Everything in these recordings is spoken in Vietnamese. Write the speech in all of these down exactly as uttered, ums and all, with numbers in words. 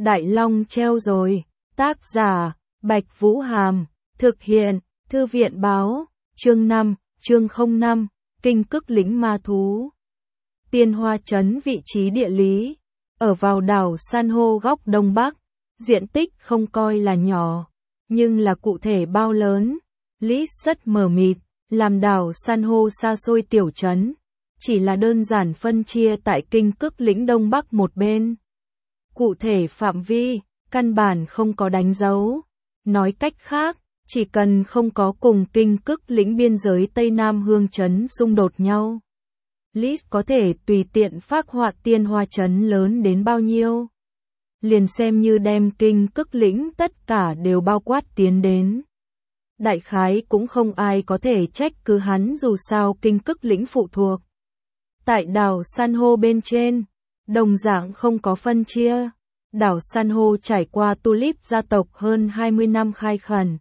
Đại Long treo rồi. Tác giả, Bạch Vũ Hàm. Thực hiện, Thư viện Báo. Chương năm, chương không năm, Kinh Cức Lĩnh Ma Thú. Tiên Hoa Trấn vị trí địa lý, ở vào đảo san hô góc Đông Bắc, diện tích không coi là nhỏ, nhưng là cụ thể bao lớn, list rất mờ mịt, làm đảo san hô xa xôi tiểu trấn, chỉ là đơn giản phân chia tại Kinh Cức Lĩnh Đông Bắc một bên. Cụ thể phạm vi, căn bản không có đánh dấu. Nói cách khác, chỉ cần không có cùng Kinh Cức Lĩnh biên giới Tây Nam Hương Trấn xung đột nhau, list có thể tùy tiện phác họa Tiên Hoa Trấn lớn đến bao nhiêu. Liền xem như đem Kinh Cức Lĩnh tất cả đều bao quát tiến đến. Đại khái cũng không ai có thể trách cứ hắn, dù sao Kinh Cức Lĩnh phụ thuộc tại đảo san hô bên trên, đồng dạng không có phân chia. Đảo san hô trải qua Tulip gia tộc hơn hai mươi năm khai khẩn.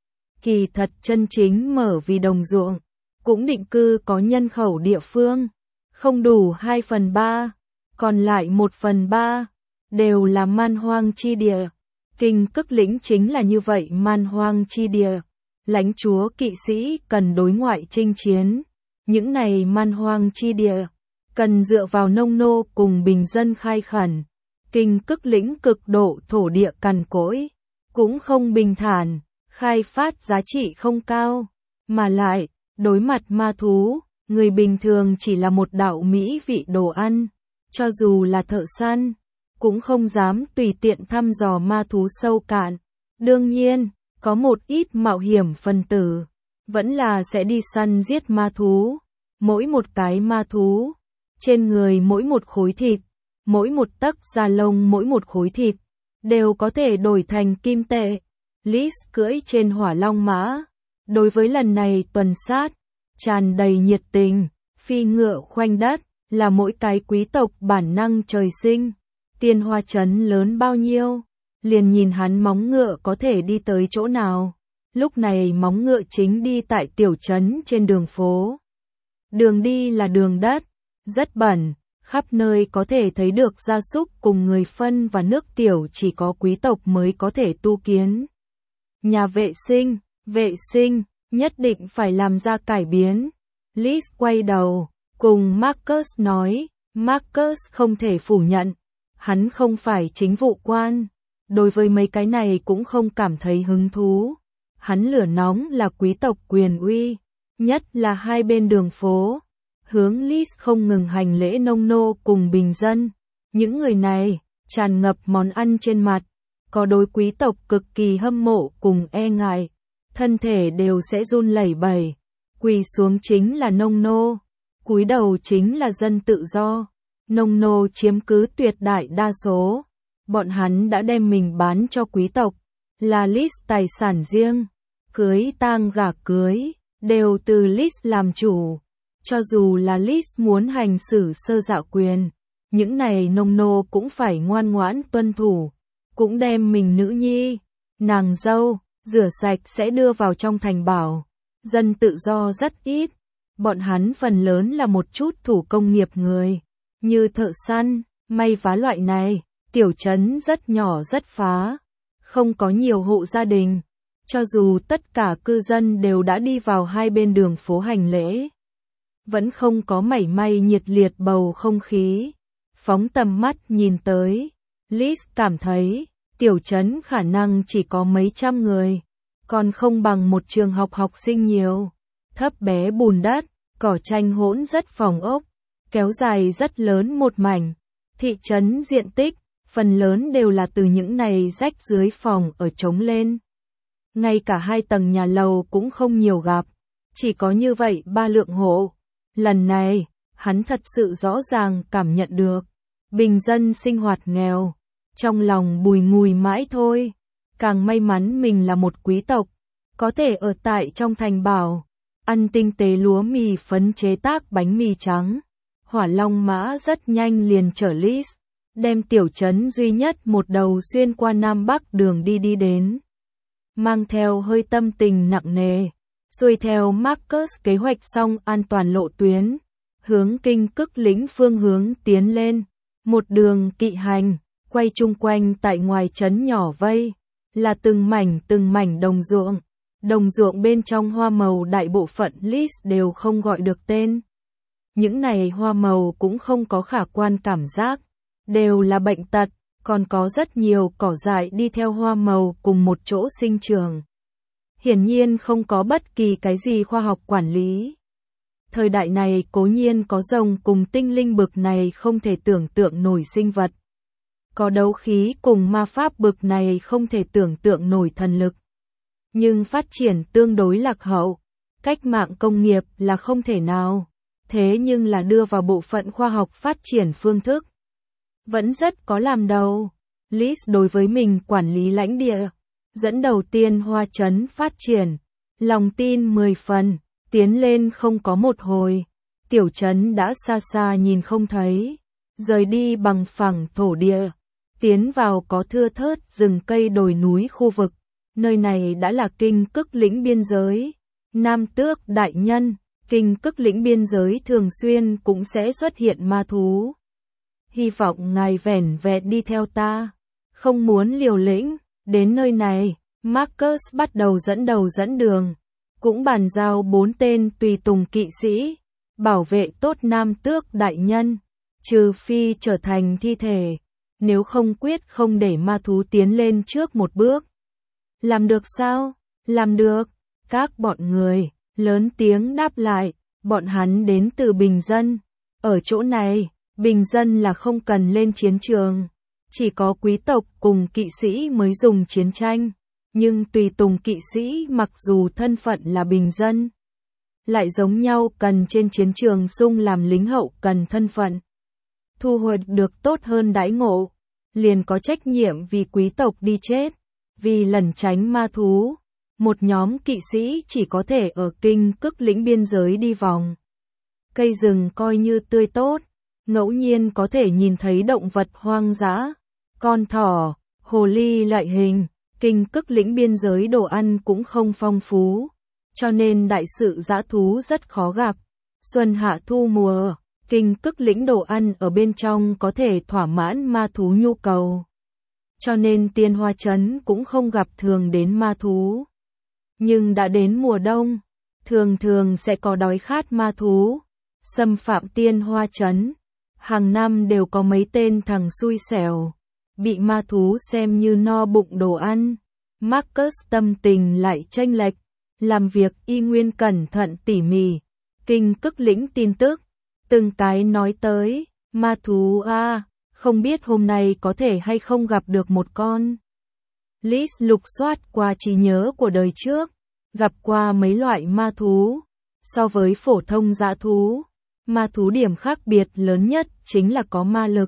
Kỳ thật chân chính mở vì đồng ruộng, cũng định cư có nhân khẩu địa phương, không đủ hai phần ba, còn lại một phần ba, đều là man hoang chi địa. Kinh Cức Lĩnh chính là như vậy man hoang chi địa, lãnh chúa kỵ sĩ cần đối ngoại chinh chiến, những này man hoang chi địa, cần dựa vào nông nô cùng bình dân khai khẩn. Kinh Cức Lĩnh cực độ thổ địa cằn cỗi, cũng không bình thản, khai phát giá trị không cao, mà lại, đối mặt ma thú, người bình thường chỉ là một đạo mỹ vị đồ ăn, cho dù là thợ săn, cũng không dám tùy tiện thăm dò ma thú sâu cạn. Đương nhiên, có một ít mạo hiểm phân tử, vẫn là sẽ đi săn giết ma thú, mỗi một cái ma thú, trên người mỗi một khối thịt, mỗi một tấc da lông, mỗi một khối thịt, đều có thể đổi thành kim tệ. Liz cưỡi trên hỏa long mã, đối với lần này tuần sát, tràn đầy nhiệt tình, phi ngựa khoanh đất, là mỗi cái quý tộc bản năng trời sinh. Tiên Hoa Trấn lớn bao nhiêu, liền nhìn hắn móng ngựa có thể đi tới chỗ nào. Lúc này móng ngựa chính đi tại tiểu trấn trên đường phố. Đường đi là đường đất, rất bẩn. Khắp nơi có thể thấy được gia súc cùng người phân và nước tiểu, chỉ có quý tộc mới có thể tu kiến. Nhà vệ sinh, vệ sinh, nhất định phải làm ra cải biến. Liz quay đầu, cùng Marcus nói, Marcus không thể phủ nhận, hắn không phải chính vụ quan, đối với mấy cái này cũng không cảm thấy hứng thú. Hắn lửa nóng là quý tộc quyền uy, nhất là hai bên đường phố. Hướng Liz không ngừng hành lễ nông nô cùng bình dân. Những người này, tràn ngập món ăn trên mặt, có đối quý tộc cực kỳ hâm mộ cùng e ngại, thân thể đều sẽ run lẩy bẩy. Quỳ xuống chính là nông nô, cúi đầu chính là dân tự do. Nông nô chiếm cứ tuyệt đại đa số, bọn hắn đã đem mình bán cho quý tộc, là Liz tài sản riêng, cưới tang gả cưới, đều từ Liz làm chủ. Cho dù là Liz muốn hành xử sơ dạo quyền, những này nông nô cũng phải ngoan ngoãn tuân thủ, cũng đem mình nữ nhi, nàng dâu, rửa sạch sẽ đưa vào trong thành bảo. Dân tự do rất ít, bọn hắn phần lớn là một chút thủ công nghiệp người, như thợ săn, may vá loại này. Tiểu trấn rất nhỏ rất phá, không có nhiều hộ gia đình, cho dù tất cả cư dân đều đã đi vào hai bên đường phố hành lễ, vẫn không có mảy may nhiệt liệt bầu không khí. Phóng tầm mắt nhìn tới, Liz cảm thấy, tiểu trấn khả năng chỉ có mấy trăm người, còn không bằng một trường học học sinh nhiều. Thấp bé bùn đất, cỏ tranh hỗn rất phòng ốc, kéo dài rất lớn một mảnh. Thị trấn diện tích, phần lớn đều là từ những này rách dưới phòng ở trống lên. Ngay cả hai tầng nhà lầu cũng không nhiều gặp, chỉ có như vậy ba lượng hộ. Lần này, hắn thật sự rõ ràng cảm nhận được, bình dân sinh hoạt nghèo, trong lòng bùi ngùi mãi thôi. Càng may mắn mình là một quý tộc, có thể ở tại trong thành bảo, ăn tinh tế lúa mì phấn chế tác bánh mì trắng. Hỏa long mã rất nhanh liền chở Liz, đem tiểu trấn duy nhất một đầu xuyên qua Nam Bắc đường đi đi đến. Mang theo hơi tâm tình nặng nề, xuôi theo Marcus kế hoạch xong an toàn lộ tuyến, hướng Kinh Cức Lĩnh phương hướng tiến lên. Một đường kỵ hành, quay chung quanh tại ngoài trấn nhỏ vây, là từng mảnh từng mảnh đồng ruộng. Đồng ruộng bên trong hoa màu đại bộ phận Lis đều không gọi được tên. Những này hoa màu cũng không có khả quan cảm giác, đều là bệnh tật, còn có rất nhiều cỏ dại đi theo hoa màu cùng một chỗ sinh trưởng. Hiển nhiên không có bất kỳ cái gì khoa học quản lý. Thời đại này cố nhiên có rồng cùng tinh linh bực này không thể tưởng tượng nổi sinh vật. Có đấu khí cùng ma pháp bực này không thể tưởng tượng nổi thần lực. Nhưng phát triển tương đối lạc hậu, cách mạng công nghiệp là không thể nào. Thế nhưng là đưa vào bộ phận khoa học phát triển phương thức. Vẫn rất có làm đầu. Lis đối với mình quản lý lãnh địa, dẫn đầu tiên hoa trấn phát triển, lòng tin mười phần, tiến lên không có một hồi. Tiểu trấn đã xa xa nhìn không thấy, rời đi bằng phẳng thổ địa, tiến vào có thưa thớt rừng cây đồi núi khu vực. Nơi này đã là kinh cức lĩnh biên giới. Nam Tước đại nhân, kinh cức lĩnh biên giới thường xuyên cũng sẽ xuất hiện ma thú. Hy vọng ngài vẻn vẹn đi theo ta, không muốn liều lĩnh. Đến nơi này, Marcus bắt đầu dẫn đầu dẫn đường, cũng bàn giao bốn tên tùy tùng kỵ sĩ, bảo vệ tốt Nam Tước đại nhân, trừ phi trở thành thi thể, nếu không quyết không để ma thú tiến lên trước một bước. Làm được sao? Làm được. Các bọn người lớn tiếng đáp lại, bọn hắn đến từ bình dân. Ở chỗ này, bình dân là không cần lên chiến trường. Chỉ có quý tộc cùng kỵ sĩ mới dùng chiến tranh. Nhưng tùy tùng kỵ sĩ mặc dù thân phận là bình dân, lại giống nhau cần trên chiến trường sung làm lính hậu cần thân phận. Thu hoạch được tốt hơn đãi ngộ, liền có trách nhiệm vì quý tộc đi chết. Vì lẩn tránh ma thú, một nhóm kỵ sĩ chỉ có thể ở kinh cức lĩnh biên giới đi vòng. Cây rừng coi như tươi tốt, ngẫu nhiên có thể nhìn thấy động vật hoang dã, con thỏ, hồ ly loại hình. Kinh cức lĩnh biên giới đồ ăn cũng không phong phú, cho nên đại sự dã thú rất khó gặp. Xuân hạ thu mùa, kinh cức lĩnh đồ ăn ở bên trong có thể thỏa mãn ma thú nhu cầu. Cho nên tiên hoa trấn cũng không gặp thường đến ma thú. Nhưng đã đến mùa đông, thường thường sẽ có đói khát ma thú, xâm phạm tiên hoa trấn. Hàng năm đều có mấy tên thằng xui xẻo, bị ma thú xem như no bụng đồ ăn. Marcus tâm tình lại chênh lệch, làm việc y nguyên cẩn thận tỉ mỉ. Kinh cức lĩnh tin tức, từng cái nói tới, ma thú a, à, không biết hôm nay có thể hay không gặp được một con. Lis lục soát qua trí nhớ của đời trước, gặp qua mấy loại ma thú. So với phổ thông dã thú, ma thú điểm khác biệt lớn nhất chính là có ma lực.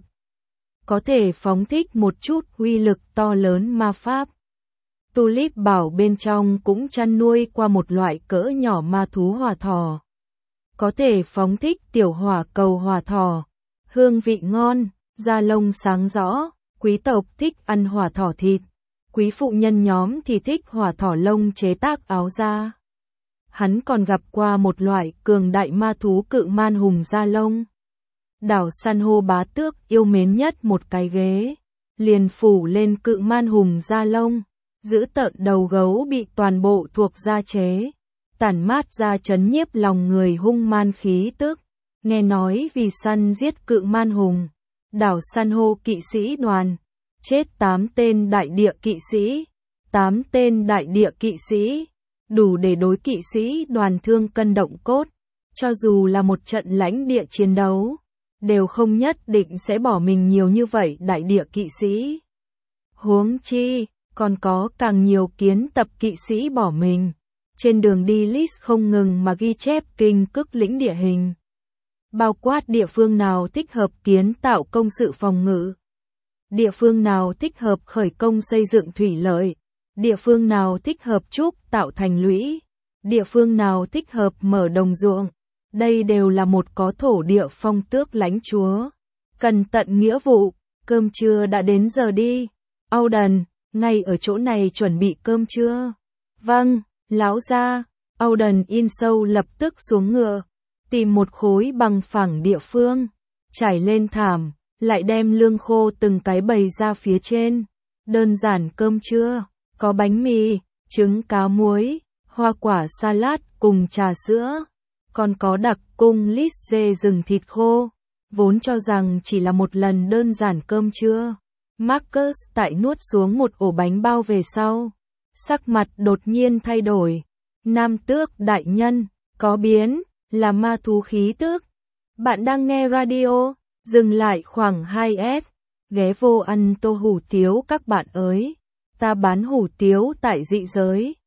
Có thể phóng thích một chút uy lực to lớn ma pháp. Tulip bảo bên trong cũng chăn nuôi qua một loại cỡ nhỏ ma thú hỏa thỏ. Có thể phóng thích tiểu hỏa cầu hỏa thỏ. Hương vị ngon, da lông sáng rõ, quý tộc thích ăn hỏa thỏ thịt. Quý phụ nhân nhóm thì thích hỏa thỏ lông chế tác áo da. Hắn còn gặp qua một loại cường đại ma thú cự man hùng da lông. Đảo san hô bá tước yêu mến nhất một cái ghế, liền phủ lên cự man hùng da lông, giữ tợn đầu gấu bị toàn bộ thuộc da chế, tản mát ra chấn nhiếp lòng người hung man khí tức. Nghe nói vì săn giết cự man hùng, đảo san hô kỵ sĩ đoàn, chết tám tên đại địa kỵ sĩ, tám tên đại địa kỵ sĩ, đủ để đối kỵ sĩ đoàn thương cân động cốt, cho dù là một trận lãnh địa chiến đấu, đều không nhất định sẽ bỏ mình nhiều như vậy đại địa kỵ sĩ. Huống chi, còn có càng nhiều kiến tập kỵ sĩ bỏ mình. Trên đường đi Lis không ngừng mà ghi chép kinh cức lĩnh địa hình. Bao quát địa phương nào thích hợp kiến tạo công sự phòng ngự. Địa phương nào thích hợp khởi công xây dựng thủy lợi. Địa phương nào thích hợp trúc tạo thành lũy. Địa phương nào thích hợp mở đồng ruộng. Đây đều là một có thổ địa phong tước lãnh chúa. Cần tận nghĩa vụ, cơm trưa đã đến giờ đi. Auden, ngay ở chỗ này chuẩn bị cơm trưa. Vâng, lão gia. Auden in sâu lập tức xuống ngựa, tìm một khối bằng phẳng địa phương, trải lên thảm, lại đem lương khô từng cái bày ra phía trên. Đơn giản cơm trưa, có bánh mì, trứng cá muối, hoa quả salad cùng trà sữa, còn có đặc cung lít dê rừng thịt khô. Vốn cho rằng chỉ là một lần đơn giản cơm trưa, Marcus tại nuốt xuống một ổ bánh bao về sau, sắc mặt đột nhiên thay đổi. Nam tước đại nhân, có biến, là ma thú khí tước. Bạn đang nghe radio, dừng lại khoảng hai s, ghé vô ăn tô hủ tiếu các bạn ơi. Ta bán hủ tiếu tại dị giới.